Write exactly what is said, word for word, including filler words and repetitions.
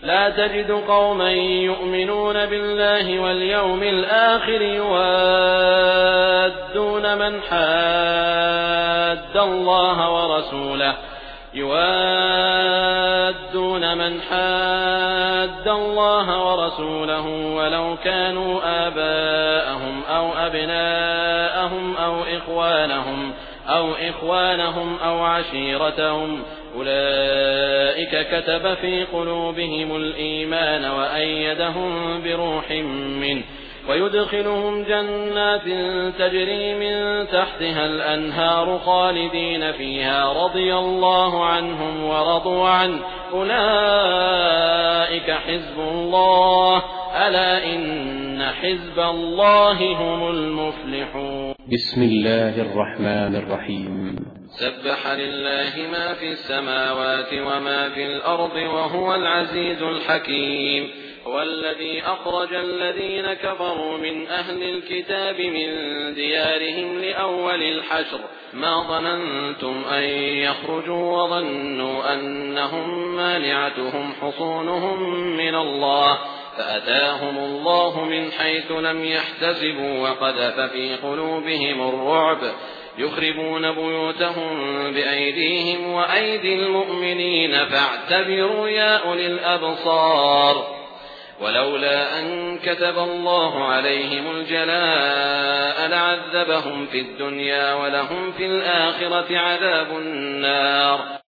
لا تجد قوما يؤمنون بالله واليوم الآخر يوادون من حاد الله ورسوله يوادون من حاد الله ورسوله ولو كانوا آباءهم أو أبناءهم أو إخوانهم أو إخوانهم أو عشيرتهم أولئك كتب في قلوبهم الإيمان وأيدهم بروح منه ويدخلهم جنات تجري من تحتها الأنهار خالدين فيها رضي الله عنهم ورضوا عنه أولئك حزب الله ألا إن حزب الله هم المفلحون. بسم الله الرحمن الرحيم. سبح لله ما في السماوات وما في الأرض وهو العزيز الحكيم. هو الذي أخرج الذين كفروا من أهل الكتاب من ديارهم لأول الحشر ما ظننتم أن يخرجوا وظنوا أنهم مانعتهم حصونهم من الله فأتاهم الله من حيث لم يحتسبوا وقذف في قلوبهم الرعب يخربون بيوتهم بأيديهم وأيدي المؤمنين فاعتبروا يا أولي الأبصار. ولولا أن كتب الله عليهم الجلاء لعذبهم في الدنيا ولهم في الآخرة عذاب النار.